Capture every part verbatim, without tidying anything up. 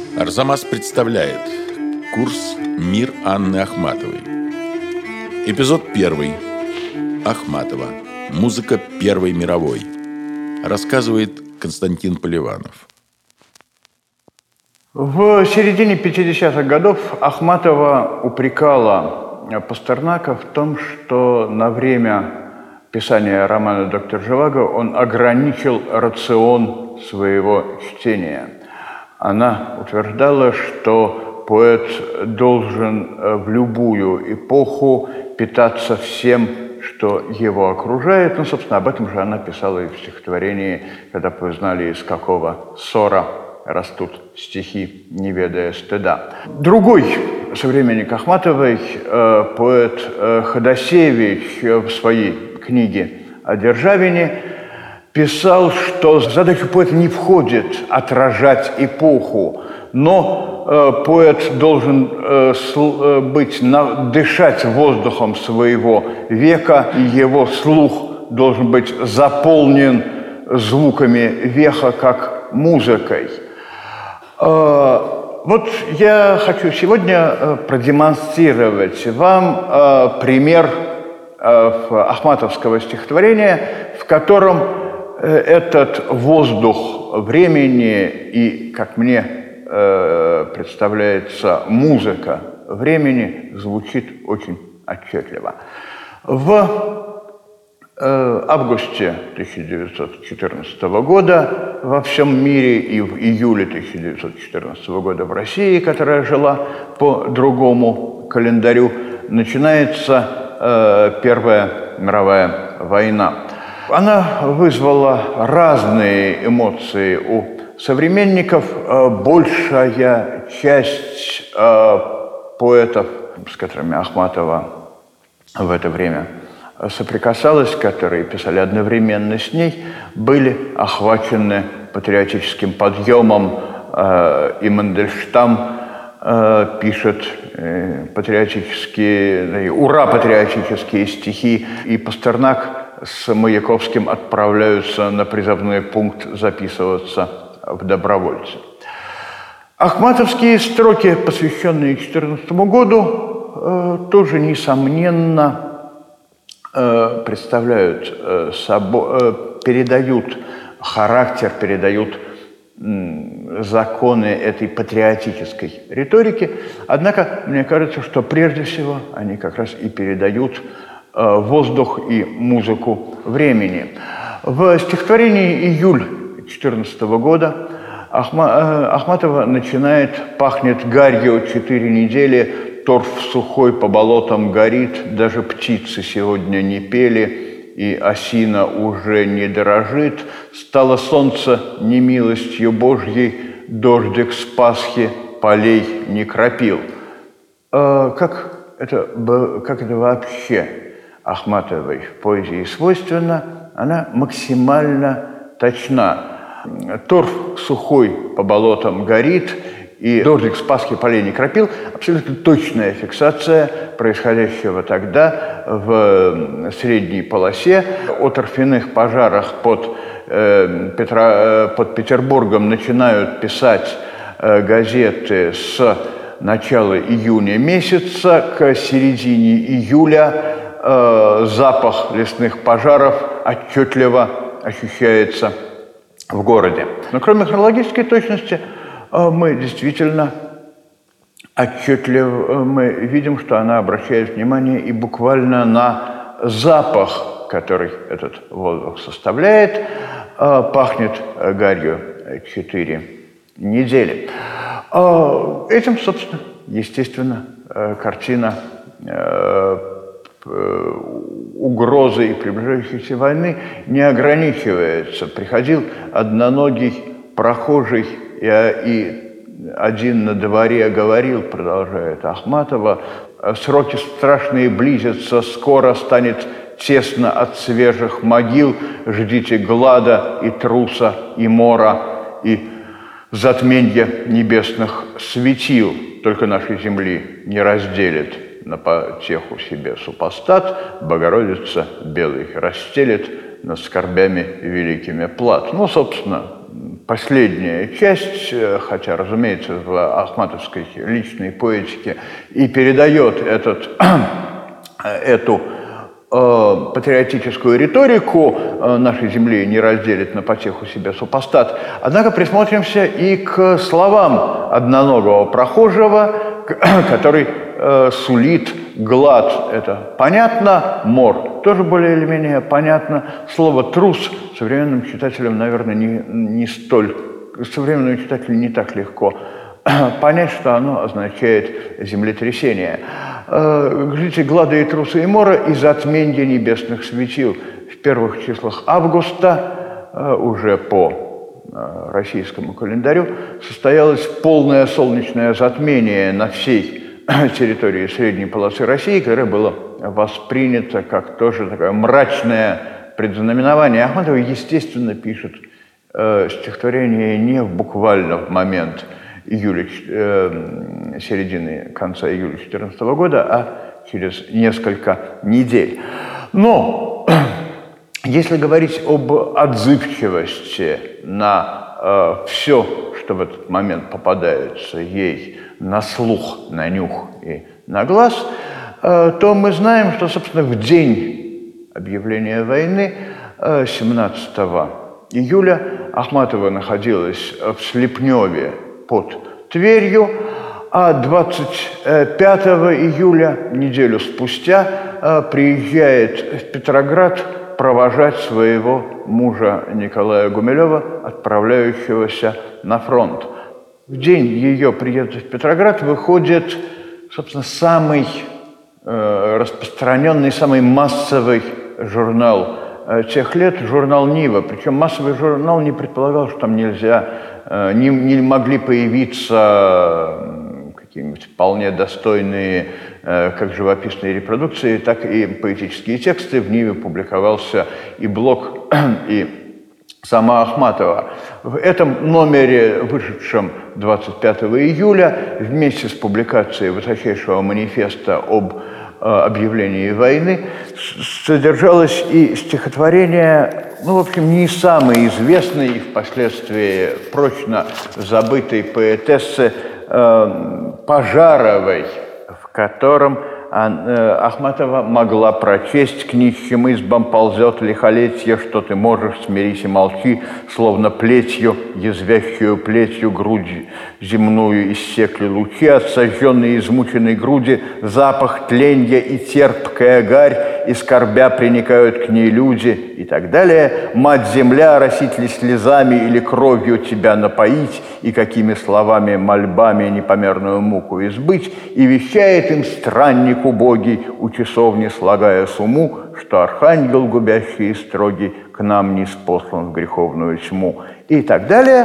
Арзамас представляет курс «Мир» Анны Ахматовой. Эпизод первый. Ахматова. Музыка Первой мировой. Рассказывает Константин Поливанов. В середине пятидесятых годов Ахматова упрекала Пастернака в том, что на время писания романа «Доктор Живаго» он ограничил рацион своего чтения. Она утверждала, что поэт должен в любую эпоху питаться всем, что его окружает. Ну, собственно, об этом же она писала и в стихотворении, когда вы знали, из какого ссора растут стихи, не ведая стыда. Другой современник Ахматовой, э, поэт э, Ходосевич, в своей книге о Державине писал, что задача поэта не входит отражать эпоху, но э, поэт должен э, сл- быть, на, дышать воздухом своего века, и его слух должен быть заполнен звуками века, как музыкой. Вот я хочу сегодня продемонстрировать вам пример ахматовского стихотворения, в котором этот воздух времени и, как мне представляется, музыка времени звучит очень отчетливо. В августе тысяча девятьсот четырнадцатого года во всем мире и в июле тысяча девятьсот четырнадцатого года в России, которая жила по другому календарю, начинается э, Первая мировая война. Она вызвала разные эмоции у современников. Большая часть э, поэтов, с которыми Ахматова в это время соприкасалась, которые писали одновременно с ней, были охвачены патриотическим подъемом, э, и Мандельштам э, пишет э, патриотические, ура, патриотические стихи, и Пастернак с Маяковским отправляются на призывной пункт записываться в добровольцы. Ахматовские строки, посвященные четырнадцатому году, э, тоже, несомненно, представляют собой, передают характер, передают законы этой патриотической риторики. Однако, мне кажется, что прежде всего они как раз и передают воздух и музыку времени. В стихотворении «Июль» две тысячи четырнадцатого года Ахматова начинает: «Пахнет гарью четыре недели, торф сухой по болотам горит, даже птицы сегодня не пели, и осина уже не дорожит. Стало солнце немилостью Божьей, дождик с Пасхи полей не кропил». А как это, как это вообще Ахматовой в поэзии свойственно? Она максимально точна. Торф сухой по болотам горит, и дождик с Пасхи полей не кропил. Абсолютно точная фиксация происходящего тогда в средней полосе. О торфяных пожарах под, э, Петро, э, под Петербургом начинают писать э, газеты с начала июня месяца. К середине июля э, запах лесных пожаров отчетливо ощущается в городе. Но кроме хронологической точности, мы действительно отчетливо мы видим, что она обращает внимание и буквально на запах, который этот воздух составляет. Пахнет гарью четыре недели. Этим, собственно, естественно, картина угрозы и приближающейся войны не ограничивается. Приходил одноногий прохожий, и один на дворе говорил, продолжает Ахматова: «Сроки страшные близятся, скоро станет тесно от свежих могил, ждите глада и труса, и мора, и затменья небесных светил. Только нашей земли не разделит на потеху себе супостат, Богородица белый расстелит над скорбями великими плат». Ну, собственно, последняя часть, хотя, разумеется, в ахматовской личной поэтике и передает этот, эту э, патриотическую риторику э, нашей земли не разделит на потеху себе супостат. Однако присмотримся и к словам одноногого прохожего, который э, сулит глад. Это понятно, мор тоже более или менее понятно. Слово «трус» современным читателям, наверное, не, не столь... Современному читателю не так легко понять, что оно означает землетрясение. Глядите, глада и труса и мора и затменье небесных светил. В первых числах августа, уже по российскому календарю, состоялось полное солнечное затмение на всей территории средней полосы России, которое было воспринято как тоже такое мрачное предзнаменование. Ахматова, естественно, пишет э, стихотворение не буквально в момент июля, э, середины, конца июля две тысячи четырнадцатого года, а через несколько недель. Но если говорить об отзывчивости на э, все, что в этот момент попадается ей на слух, на нюх и на глаз, э, то мы знаем, что, собственно, в день объявления войны, э, семнадцатого июля, Ахматова находилась в Слепневе под Тверью, а двадцать пятого июля, неделю спустя, э, приезжает в Петроград провожать своего мужа Николая Гумилева, отправляющегося на фронт. В день ее приезда в Петроград выходит, собственно, самый э, распространенный, самый массовый журнал э, тех лет, журнал «Нива». Причем массовый журнал не предполагал, что там нельзя, э, не, не могли появиться какие-нибудь вполне достойные э, как живописные репродукции, так и поэтические тексты. В «Ниве» публиковался и Блок, и сама Ахматова. В этом номере, вышедшем двадцать пятого июля, вместе с публикацией высочайшего манифеста об э, объявлении войны, содержалось и стихотворение, ну, в общем, не самой известной и впоследствии прочно забытой поэтессы э, Пожаровой, в котором Ахматова могла прочесть: «К нищим избам ползет лихолетье, что ты можешь, смирись и молчи, словно плетью, язвящую плетью грудь земную иссекли лучи, от сожженной и измученной груди запах тленья и терпкая гарь, и скорбя приникают к ней люди» и так далее. «Мать-земля, оросить ли слезами или кровью тебя напоить, и какими словами, мольбами непомерную муку избыть, и вещает им странник убогий, у часовни слагая сумму, что архангел губящий и строгий к нам ниспослан в греховную тьму» и так далее.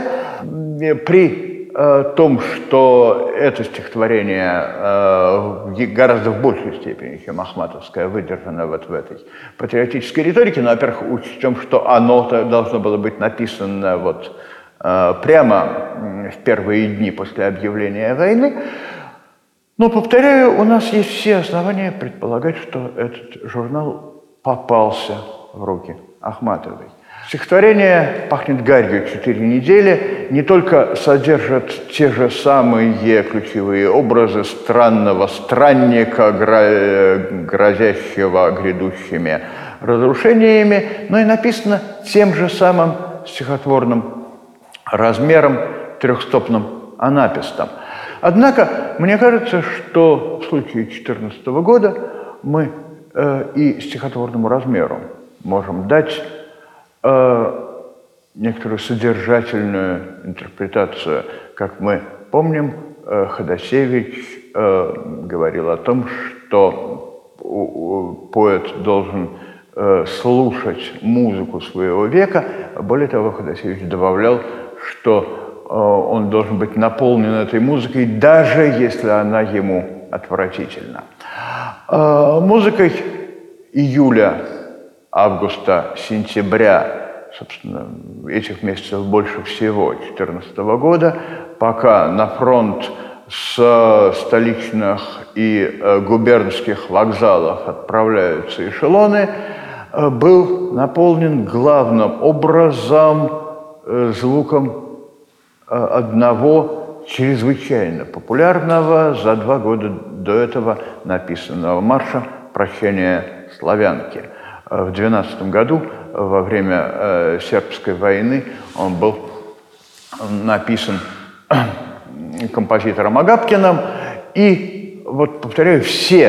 При э, том, что это стихотворение э, гораздо в большей степени, чем ахматовское, выдержано вот в этой патриотической риторике, но, во-первых, учтем, что оно должно было быть написано вот э, прямо в первые дни после объявления войны. Но, повторяю, у нас есть все основания предполагать, что этот журнал попался в руки Ахматовой. Стихотворение «Пахнет гарью четыре недели» не только содержит те же самые ключевые образы странного странника, грозящего грядущими разрушениями, но и написано тем же самым стихотворным размером, трехстопным анапестом. Однако, мне кажется, что в случае две тысячи четырнадцатого года мы э, и стихотворному размеру можем дать э, некоторую содержательную интерпретацию. Как мы помним, э, Ходосевич э, говорил о том, что поэт должен э, слушать музыку своего века. Более того, Ходосевич добавлял, что он должен быть наполнен этой музыкой, даже если она ему отвратительна. Музыкой июля, августа, сентября, собственно, этих месяцев больше всего, две тысячи четырнадцатого года, пока на фронт с столичных и губернских вокзалов отправляются эшелоны, был наполнен главным образом звуком одного чрезвычайно популярного за два года до этого написанного марша «Прощение славянки». В двенадцатом году, во время э, сербской войны, он был написан композитором Агапкиным. И, вот, повторяю, все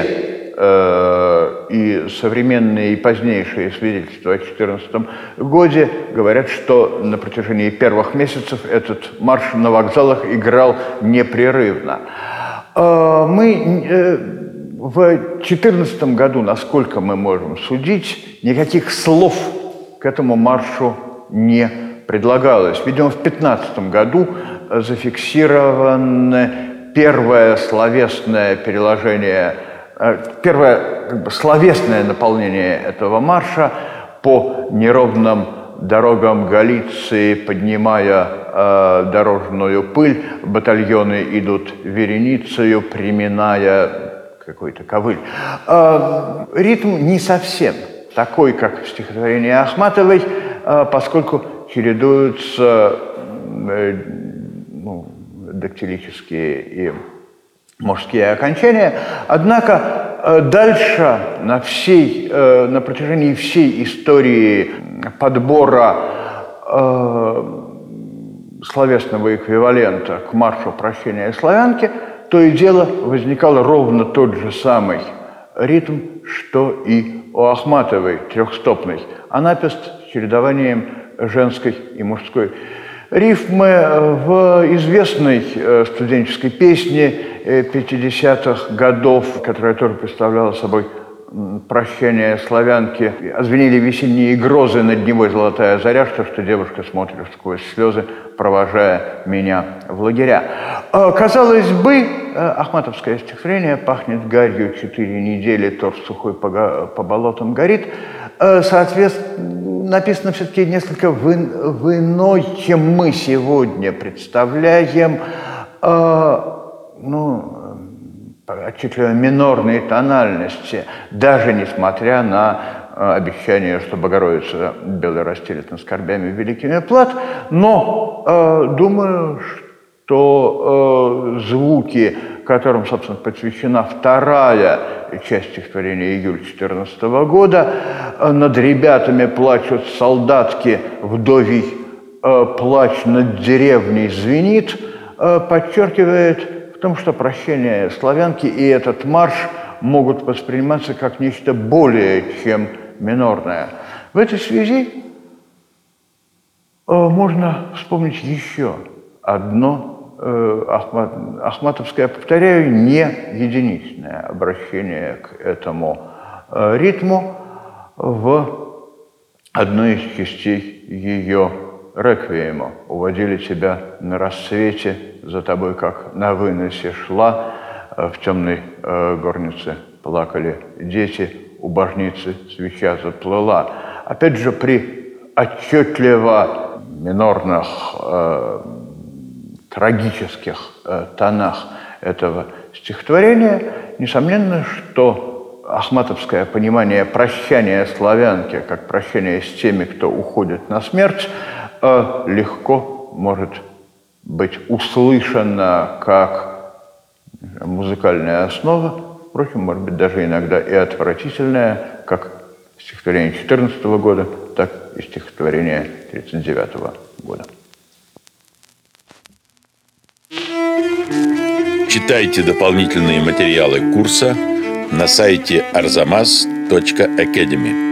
э, и современные, и позднейшие свидетельства о две тысячи четырнадцатом году говорят, что на протяжении первых месяцев этот марш на вокзалах играл непрерывно. Э, мы... Э, В две тысячи четырнадцатом году, насколько мы можем судить, никаких слов к этому маршу не предлагалось. Видимо, в две тысячи пятнадцатом году зафиксировано первое словесное переложение, первое как бы, словесное наполнение этого марша по неровным дорогам Галиции, поднимая э, дорожную пыль, батальоны идут вереницею, приминая какой-то ковыль. Э, ритм не совсем такой, как в стихотворении Ахматовой, э, поскольку чередуются э, ну, дактилические и мужские окончания. Однако э, дальше на, всей, э, на протяжении всей истории подбора э, словесного эквивалента к маршу «Прощения славянки» то и дело возникал ровно тот же самый ритм, что и у Ахматовой, трехстопный, а напист с чередованием женской и мужской рифмы. В известной студенческой песне пятидесятых годов, которая тоже представляла собой «Прощение славянки», «Озвенели весенние грозы, над Невой золотая заря, что, что девушка смотрит сквозь слезы, провожая меня в лагеря». Казалось бы, ахматовское стихотворение «Пахнет гарью четыре недели, торф сухой по, по болотам горит», соответственно, написано все-таки несколько в, в иной, чем мы сегодня представляем, ну, отчетливо минорные тональности, даже несмотря на э, обещание, что Богородица белый расстелит над скорбями великими плат. Но э, думаю, что э, звуки, которым, собственно, посвящена вторая часть стихотворения «Июль» две тысячи четырнадцатого года, э, над ребятами плачут солдатки, вдовий э, плач над деревней звенит, э, подчеркивает в том, что «Прощение славянки» и этот марш могут восприниматься как нечто более чем минорное. В этой связи э, можно вспомнить еще одно э, ахмат, ахматовское, повторяю, не единичное обращение к этому э, ритму в одной из частей ее реквиема. «Уводили тебя на рассвете, за тобой, как на выносе шла, в темной э, горнице плакали дети, у божницы свеча заплыла». Опять же, при отчетливо минорных, э, трагических э, тонах этого стихотворения, несомненно, что ахматовское понимание прощания славянки как прощания с теми, кто уходит на смерть, э, легко может быть услышана как музыкальная основа, впрочем, может быть, даже иногда и отвратительная, как стихотворение четырнадцатого года, так и стихотворение тридцать девятого года. Читайте дополнительные материалы курса на сайте арзамас точка академи.